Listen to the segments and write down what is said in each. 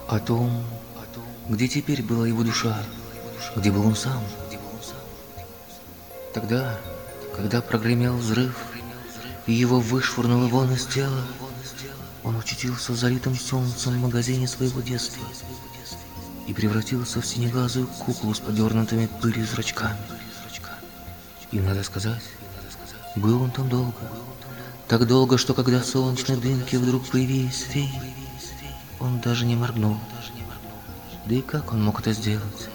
о том, где теперь была его душа, где был он сам. Тогда, когда прогремел взрыв, и его вышвырнуло вон из тела, он очутился в залитом солнцем магазине своего детства и превратился в синеглазую куклу с подернутыми пылью зрачками. И, надо сказать, был он там долго. Так долго, что когда в солнечной дымке вдруг появились феи, он даже не моргнул. Да и как он мог это сделать?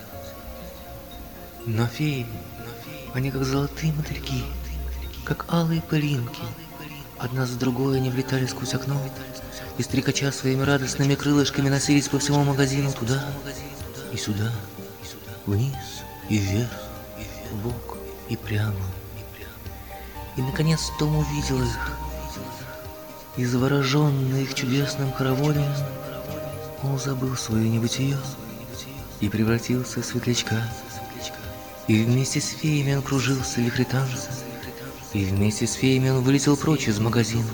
Но феи, они как золотые мотыльки, как алые пылинки. Одна за другой они влетали сквозь окно, и стрекача своими радостными крылышками носились по всему магазину туда и сюда, вниз и вверх, вбок и прямо. И, наконец, Том увидел их, и, завороженный их чудесным хороводием, он забыл свое небытие и превратился в светлячка. И вместе с феями он кружился в вихре танца, и вместе с феями он вылетел прочь из магазина.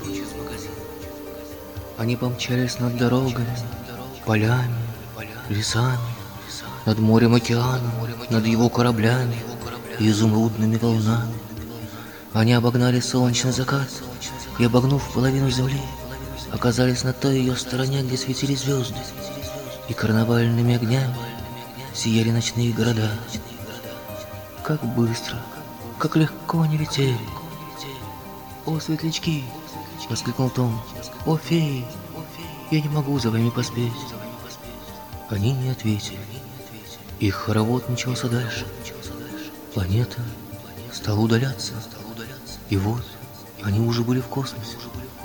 Они помчались над дорогами, полями, лесами, над морем, океаном, над его кораблями и изумрудными волнами. Они обогнали солнечный закат и, обогнув половину земли, оказались на той ее стороне, где светили звезды, и карнавальными огнями сияли ночные города. Как быстро, как легко они летели! «О, светлячки!» — воскликнул Том. «О, феи! Я не могу за вами поспеть!» Они не ответили. Их хоровод мчался дальше. Планета стала удаляться. И вот они уже были в космосе.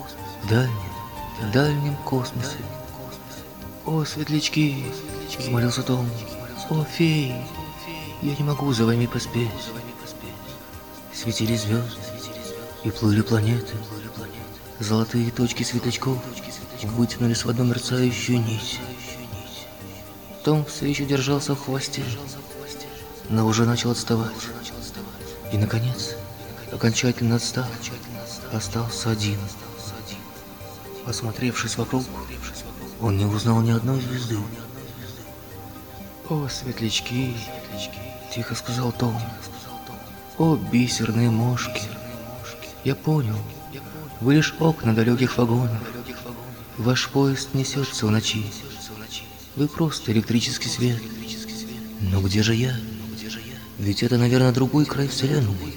В дальнем космосе. «О, светлячки!» — взмолился Том. «О, феи! Я не могу за вами поспеть!» Светили звезды, и плыли планеты. Золотые точки светлячков вытянулись в одну мерцающую нить. Том все еще держался в хвосте, но уже начал отставать. И, наконец, окончательно отстав, остался один. Осмотревшись вокруг, он не узнал ни одной звезды. «О, светлячки!» — тихо сказал Том. «О, бисерные мошки! Я понял, вы лишь окна далеких вагонов. Ваш поезд несется в ночи. Вы просто электрический свет. Но где же я? Ведь это, наверное, другой край вселенной».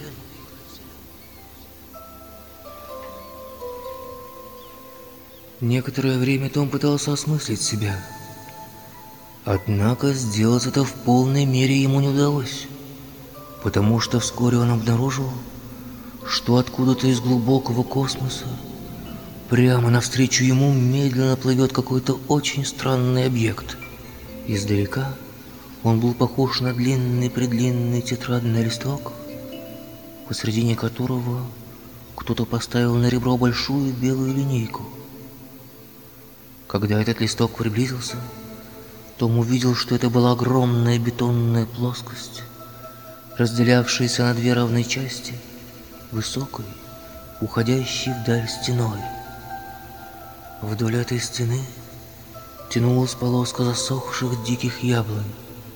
Некоторое время Том пытался осмыслить себя. Однако сделать это в полной мере ему не удалось, потому что вскоре он обнаружил, что откуда-то из глубокого космоса прямо навстречу ему медленно плывет какой-то очень странный объект. Издалека он был похож на длинный-предлинный тетрадный листок, посредине которого кто-то поставил на ребро большую белую линейку. Когда этот листок приблизился, Том увидел, что это была огромная бетонная плоскость, разделявшаяся на две равные части, высокой, уходящей вдаль стеной. Вдоль этой стены тянулась полоска засохших диких яблонь.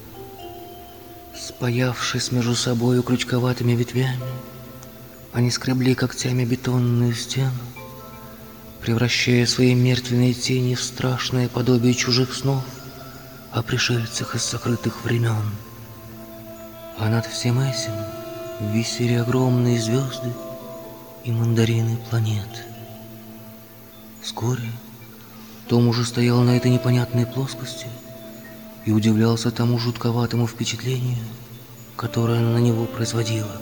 Спаявшись между собой крючковатыми ветвями, они скребли когтями бетонную стену, превращая свои мертвенные тени в страшное подобие чужих снов о пришельцах из сокрытых времен. А над всем этим висели огромные звезды и мандарины планет. Вскоре Том уже стоял на этой непонятной плоскости и удивлялся тому жутковатому впечатлению, которое она на него производила.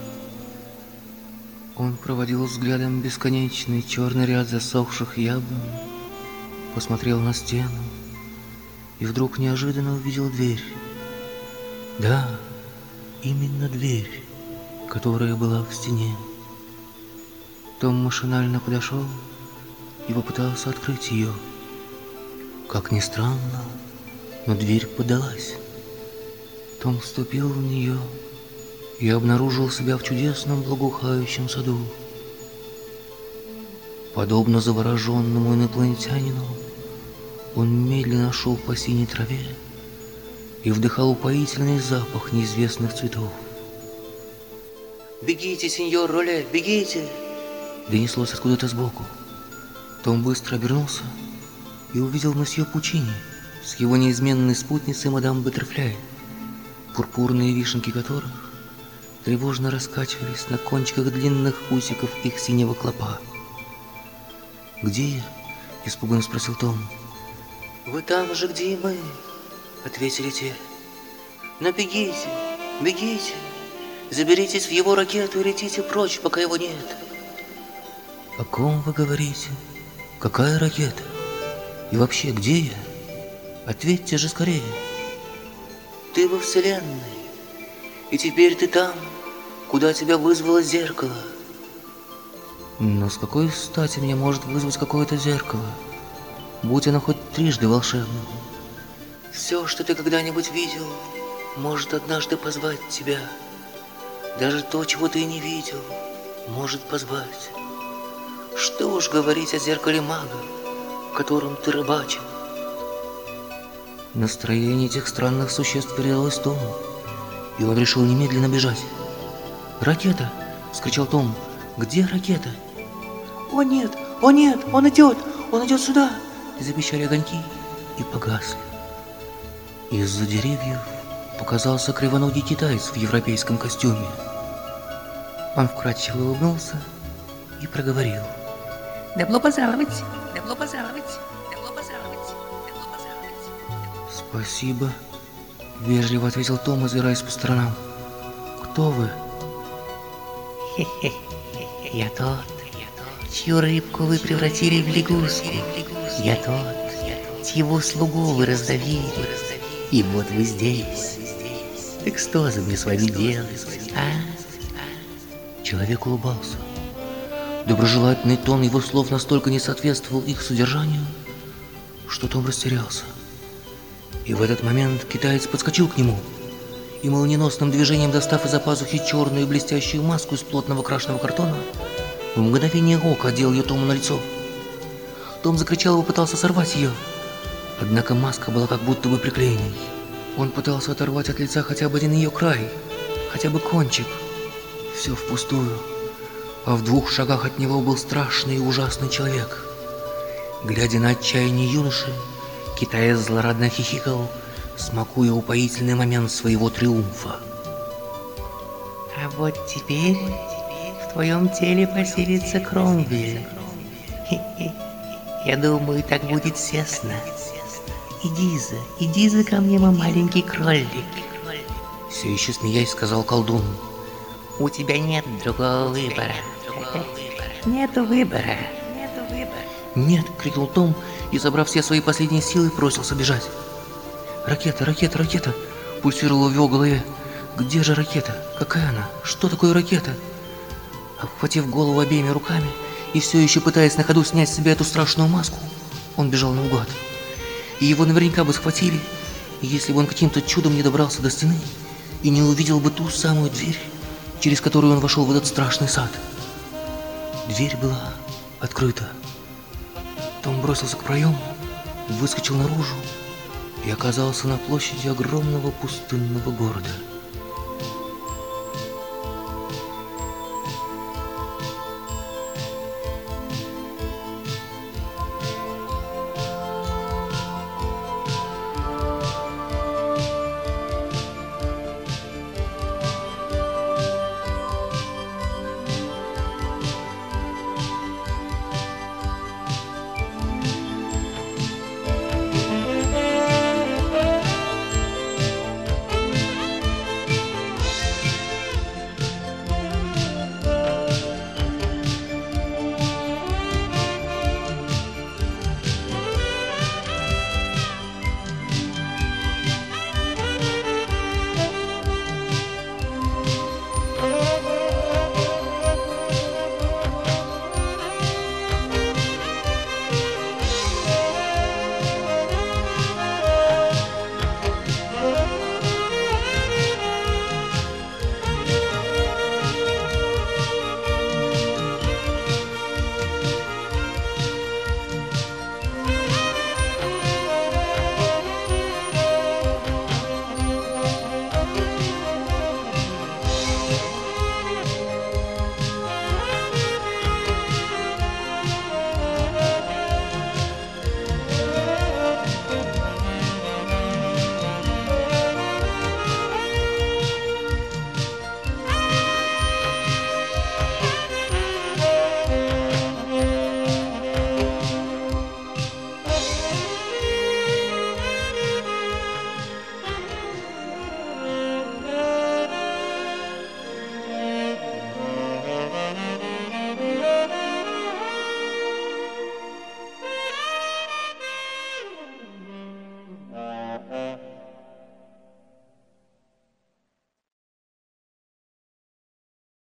Он проводил взглядом бесконечный черный ряд засохших яблонь, посмотрел на стену и вдруг неожиданно увидел дверь. Да, именно дверь, которая была в стене. Том машинально подошел и попытался открыть ее. Как ни странно, но дверь поддалась. Том вступил в нее и обнаружил себя в чудесном благоухающем саду. Подобно завороженному инопланетянину, Он медленно шел по синей траве и вдыхал упоительный запах неизвестных цветов. «Бегите, сеньор Роле, бегите!» Донеслось откуда-то сбоку. Том быстро обернулся и увидел месье Пучини с его неизменной спутницей мадам Баттерфляй, пурпурные вишенки которых тревожно раскачивались на кончиках длинных усиков их синего клопа. «Где я?» — испуганно спросил Том. «Вы там же, где и мы», — ответили те. «Но бегите, бегите, заберитесь в его ракету и летите прочь, пока его нет». «О ком вы говорите? Какая ракета? И вообще, где я? Ответьте же скорее». «Ты во Вселенной, и теперь ты там, куда тебя вызвало зеркало». «Но с какой стати меня может вызвать какое-то зеркало, будь оно хоть трижды волшебным?» «Все, что ты когда-нибудь видел, может однажды позвать тебя. Даже то, чего ты не видел, может позвать. Что уж говорить о зеркале мага, в котором ты рыбачил». Настроение этих странных существ передалось Тому, и он решил немедленно бежать. «Ракета!» — вскричал Том. «Где ракета?» «О нет, он идет сюда!» — запищали огоньки и погасли. Из-за деревьев показался кривоногий китаец в европейском костюме. Он вкрадчиво улыбнулся и проговорил: «Добро пожаловать! Добро пожаловать! Добро пожаловать! Добро пожаловать!» «Спасибо», — вежливо ответил Том, озираясь по сторонам. «Кто вы?» «Хе-хе, я тот, чью рыбку вы превратили в лягушку. Я тот, чьего слугу вы раздавили. И вот вы здесь. Так что же мне с вами делать, а?» Человек улыбался. Доброжелательный тон его слов настолько не соответствовал их содержанию, что Том растерялся. И в этот момент китаец подскочил к нему и молниеносным движением, достав из-за пазухи черную блестящую маску из плотного крашеного картона, в мгновение ока одел ее Тому на лицо. Том закричал и попытался сорвать ее, однако маска была как будто бы приклеенной. Он пытался оторвать от лица хотя бы один ее край, хотя бы кончик. Все впустую. А в 2 шагах от него был страшный и ужасный человек. Глядя на отчаяние юноши, китаец злорадно хихикал, смакуя упоительный момент своего триумфа. А вот теперь в твоем теле поселится Кромвель. Хе-хе. Я думаю, так будет тесно. Иди за ко мне, мой маленький кролик. Все еще смеясь, сказал колдун. У тебя нет другого выбора. Нету выбора. «Нет!» — крикнул Том и, собрав все свои последние силы, бросился бежать. «Ракета! Ракета! Ракета!» — пульсировала в его голове. «Где же ракета? Какая она? Что такое ракета?» Обхватив голову обеими руками и все еще пытаясь на ходу снять с себя эту страшную маску, он бежал наугад. И его наверняка бы схватили, если бы он каким-то чудом не добрался до стены и не увидел бы ту самую дверь, через которую он вошел в этот страшный сад. Дверь была открыта. Том бросился к проему, выскочил наружу и оказался на площади огромного пустынного города.